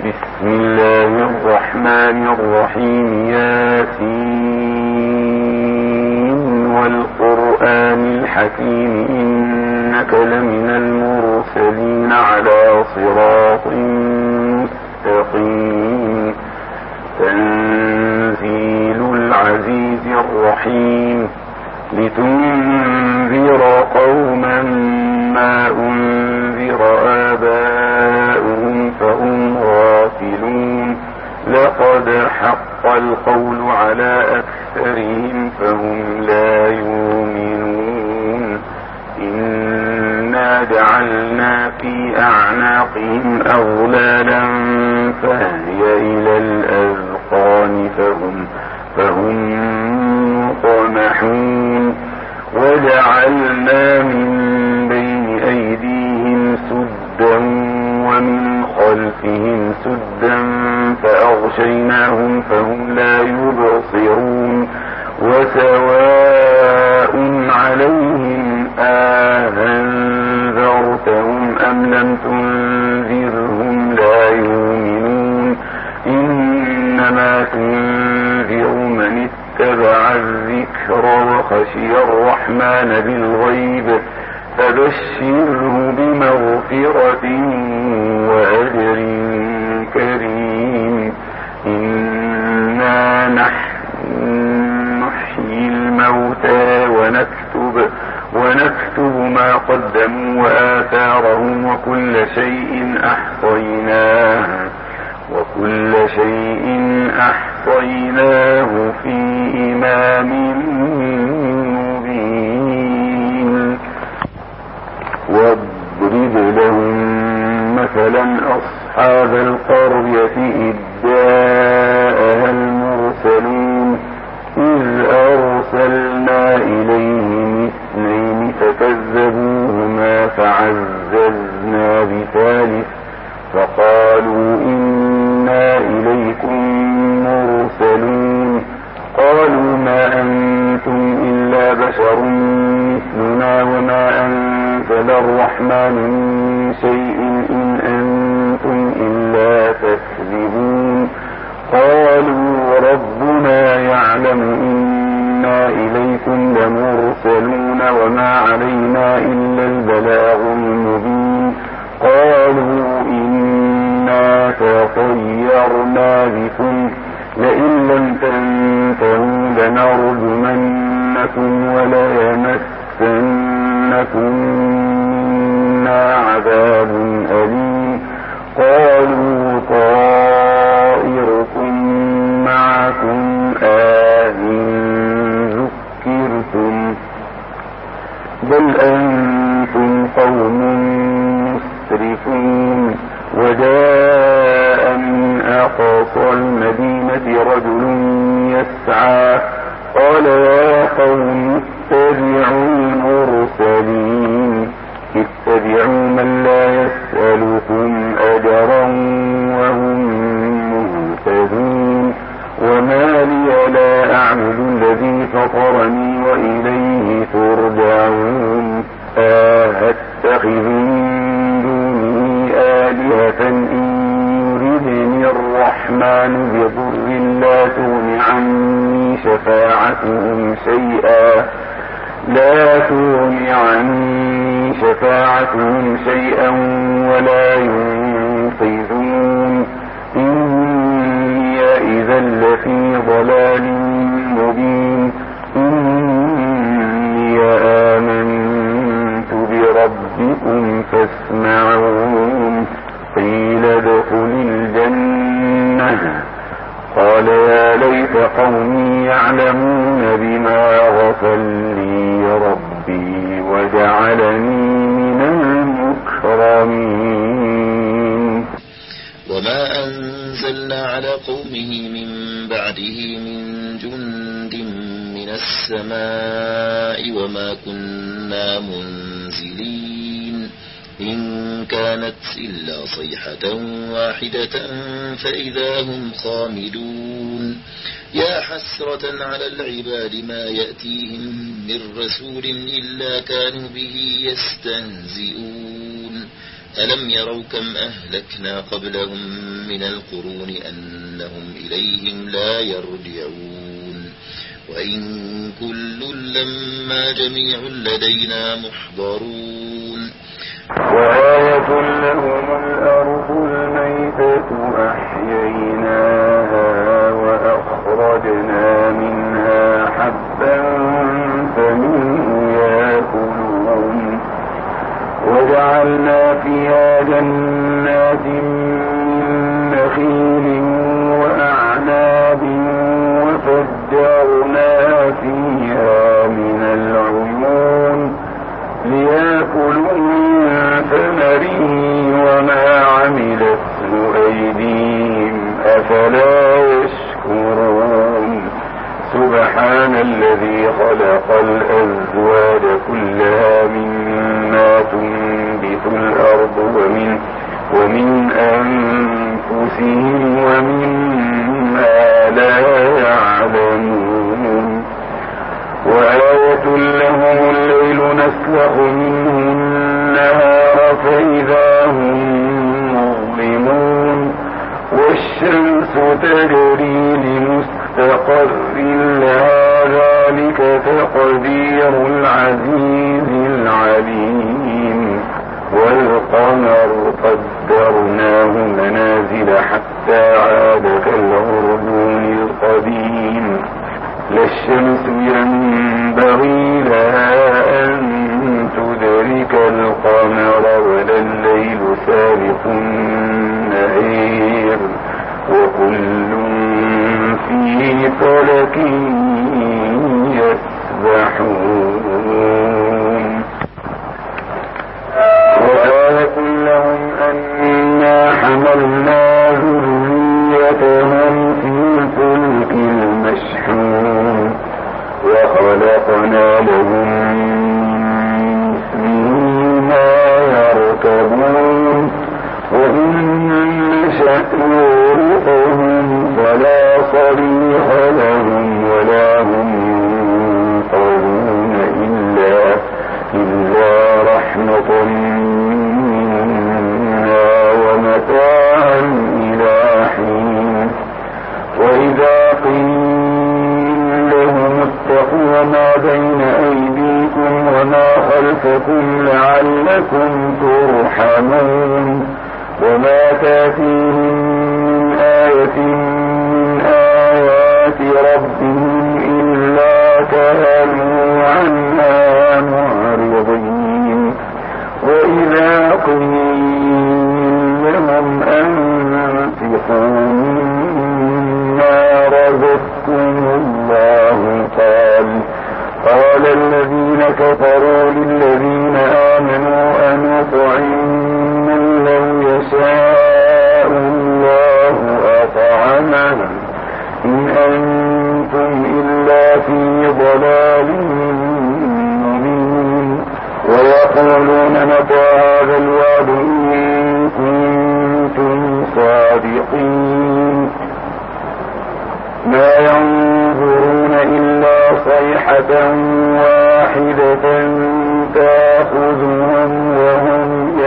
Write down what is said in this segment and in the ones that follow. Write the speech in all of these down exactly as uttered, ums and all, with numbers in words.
بسم الله الرحمن الرحيم. ياسين والقرآن الحكيم إنك لمن المرسلين على صراط مستقيم. تنزيل العزيز الرحيم. لتنذر قوما ما أنذر آباؤهم فهم غافلون. لقد حق القول على أكثرهم فهم لا يؤمنون. إنا جعلنا في أعناقهم أغلالا فهي إلى الأذقان فهم فهم مقمحون. وجعلنا من بين أيديهم سدا ومن خلفهم سدا فأغشيناهم فهم لا يبصرون. وسواء عليهم أأنذرتهم أم لم تنذرهم لا يؤمنون. إنما تنذر من اتبع الذكر وخشي الرحمن بالغيب فبشره بمغفرة وأجر كريم. إنا نحن نحيي الموتى ونكتب ونكتب ما قدموا وآثارهم وكل شيء أحصيناه وكل شيء أحصيناه في إمام مبين. واضرب لهم مثلا أصحاب القرية إذ جاءها المرسلون إذ أرسلنا إليهم اثنين فكذبوهما فعززنا بثالث فقالوا إنا إليكم مرسلون. قالوا ما أنتم إلا بشر مثلنا وما أنزل الرحمن من شيء إن أنتم إلا تكذبون. قالوا ربنا يعلم إنا إليكم لمرسلون وما علينا إلا البلاغ المبين. قالوا إنا تطيرنا بكم لئن لم تنتهوا لنرجمنكم وليمسنكم منا عذاب أليم. قالوا طائركم معكم أإن ذكرتم بل أنتم قوم مسرفون. وجاء من أقصى المدينة رجل يسعى قال يا قوم اتبعوا المرسلين اتبعوا من لا يسألكم أجرا وهم مهتدون. وما لي لا أعبد الذي فطرني وإليه ترجعون. أأتخذ من دونه آلهة إن يردني الرحمن بضر لا تغن عني شفاعتهم شيئا لا تغن عني شفاعتهم شيئا ولا ينقذون. إني إذا لفي ضلال مبين. إني آمنت بربكم فاسمعون. قيل ادخل الجنة قال يا ليت قومي يعلمون بما غفر لي ربي وجعلني من المكرمين. وما أنزلنا على قومه من بعده من جند من السماء وما كنا منزلين. إن كانت إلا صيحة واحدة فإذا هم خامدون. يا حسرة على العباد ما يأتيهم من رسول إلا كانوا به يستهزئون. ألم يروا كم أهلكنا قبلهم من القرون أنهم إليهم لا يرجعون وإن كل لما جميع لدينا محضرون وآية لهم الأرض الميتة أحييناها وأخرجنا منها حبا فمنه يأكلون وجعلنا فيها جنات من نخيل وأعناب وفجرنا فيها من العيون ليأكلوا من ثمره وما عملته أيديهم أفلا يشكرون سبحان الذي خلق الأزواج كلها مما تنبت الأرض ومن, ومن أنفسهم ومما لا يعلمون وآية لهم الليل نسلخ منه النهار فإذا هم مظلمون والشمس تجري لمستقر لها ذلك تقدير العزيز العليم والقمر قدرناه منازل حتى عاد كالعرجون القديم لا الشمس ينبغي لها أن تدرك القمر ولا الليل سابق النهار وكل في فلك يسبحون وآية لهم أنا حملنا ذريتهم في الفلك المشحون وخلقنا لهم ما يركبون وإن نشأ نورثهم فلا صريخ لهم ولا هم ينقذون إلا, إلا رحمة منا ومتاعا إلى حين وإذا قيل لهم اتقوا ما بين أيديكم وما خلفكم لعلكم ترحمون وما تأتيهم من آية من آيات ربهم إلا كانوا عنها معرضين وإذا قيل لهم أنفقوا مما رزقكم الله قال قال الذين كفروا للذين آمنوا أنطعم من لو يشاء الله أطعمه إن أنتم إلا في ضلال مبين ويقولون متى هذا الوعد إن كنتم صادقين ما ينظرون إلا صيحة واحدة تأخذهم وهم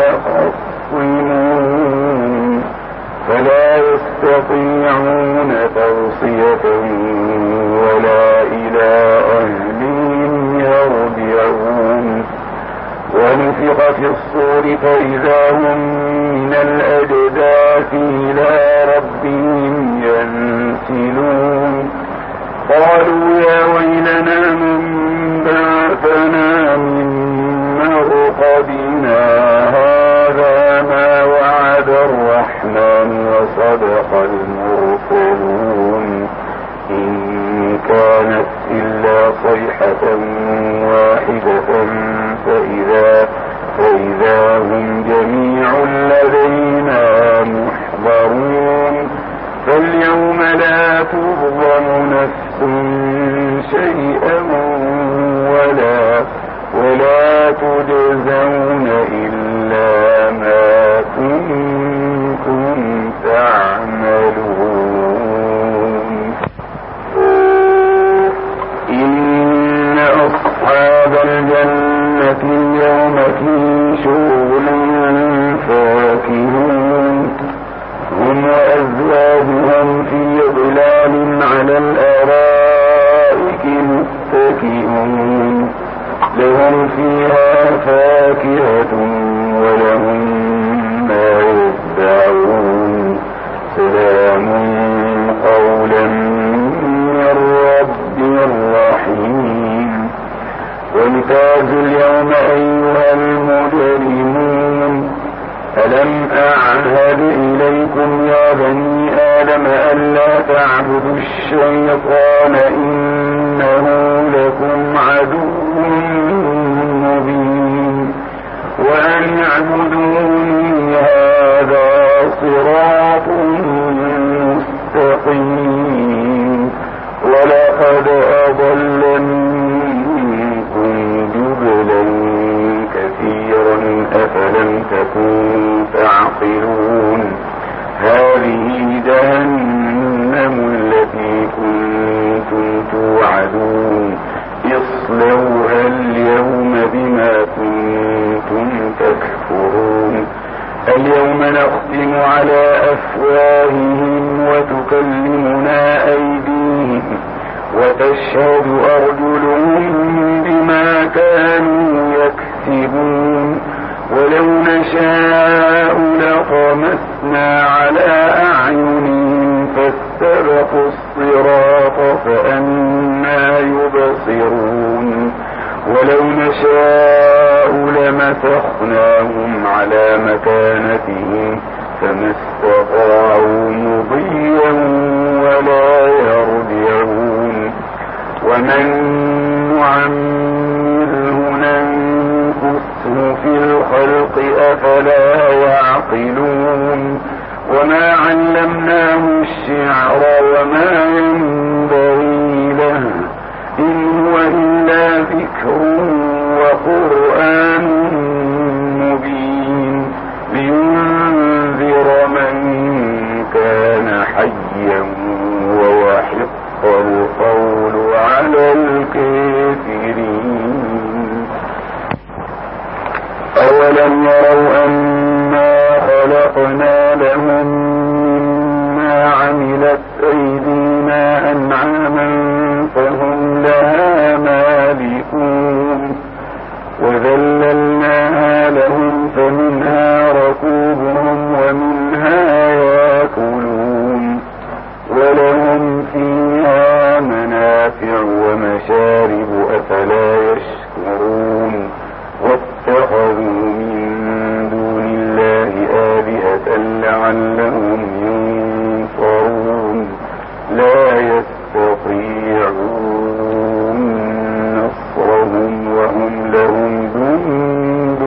يخصمون فلا يستطيعون توصية ولا إلى أهلهم يرجعون ونفخ في الصور فإذا هم من الأجداث إلى ربهم ينسلون قالوا يا ويلنا من بعثنا من مرقدنا هذا ما وعد الرحمن وصدق المرسلون إن كانت إلا صيحة واحدة فإذا, فإذا هم جميع لدينا محضرون فاليوم لا تظلم نفس شيئا ولا, ولا تجزون إلا ما كنتم تعملون إن أصحاب الجنة اليوم في شغل فيها فاكهة ولهم ما يدعون سلام قولا من رب رحيم وامتازوا اليوم أيها المجرمون ألم أعهد إليكم يا بني آدم ألا تعبدوا الشيطان إنه لكم عدو مبين وأن اعبدوني هذا صراط مستقيم ولقد أضل منكم جبلا كثيرا أفلم تكونوا تعقلون هذه جهنم التي كنتم توعدون اصلوها اليوم بما كنتم تكفرون اليوم نختم على أفواههم وتكلمنا أيديهم وتشهد أرجلهم بما كانوا يكسبون ولو نشاء لطمسنا على أعينهم فاستبقوا الصراط فأنى يبصرون ولو نشاء لمسخناهم على مكانتهم فما استطاعوا مضيا ولا يرجعون ومن نعمره ننكسه في الخلق أفلا يعقلون وما علمناه الشعر وما ينبغي له إن هو إلا ذكر وقرآن مبين لينذر من كان حيا ويحق القول على الكافرين أولم يروا أنا خلقنا لهم مما عملت أيدينا أنعاما فهم لها مالكون وذللناها لهم فمنها ركوبهم ومنها يأكلون ولهم فيها منافع ومشارب أفلا يشكرون واتخذوا من دون الله آلهة لعلهم ينصرون لا يستطيعون نصرهم وهم لهم جند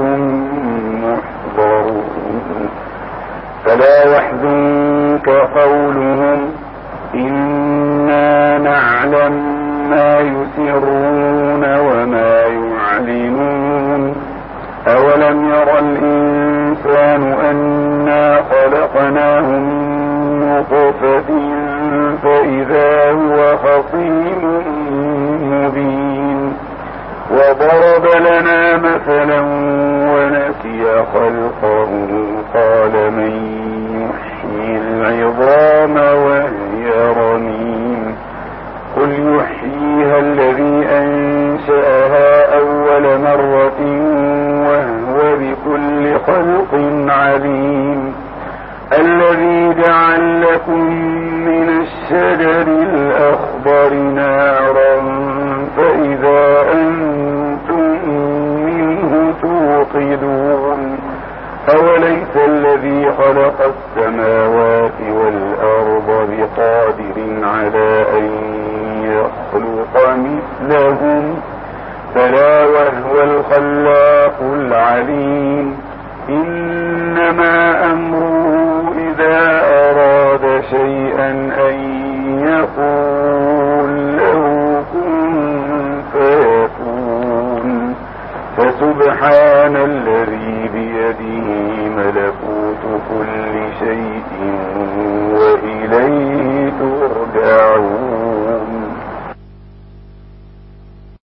محضرون فلا يحزنك قولهم إنا نعلم ما يسرون وما يعلنون أولم ير الإنسان أنا خلقناه من نطفة فإذا هو خصيم مبين وضرب لنا مثلا ونسي خلقه قال من يحيي العظام وهي رميم قل يحييها الذي أنشأها أول مرة وهو بكل خلق عليم الذي جعل لكم من الشجر الأخضر نارا فإذا أنتم منه توقدون أوليس الذي خلق السماوات والأرض بقادر على أن يخلق مثلهم فلا وهو الخلاق العليم إنما أمره إذا أراد شيئا أن يقول له كن فيكون فسبحان الذي بيده ملكوت كل شيء وإليه ترجعون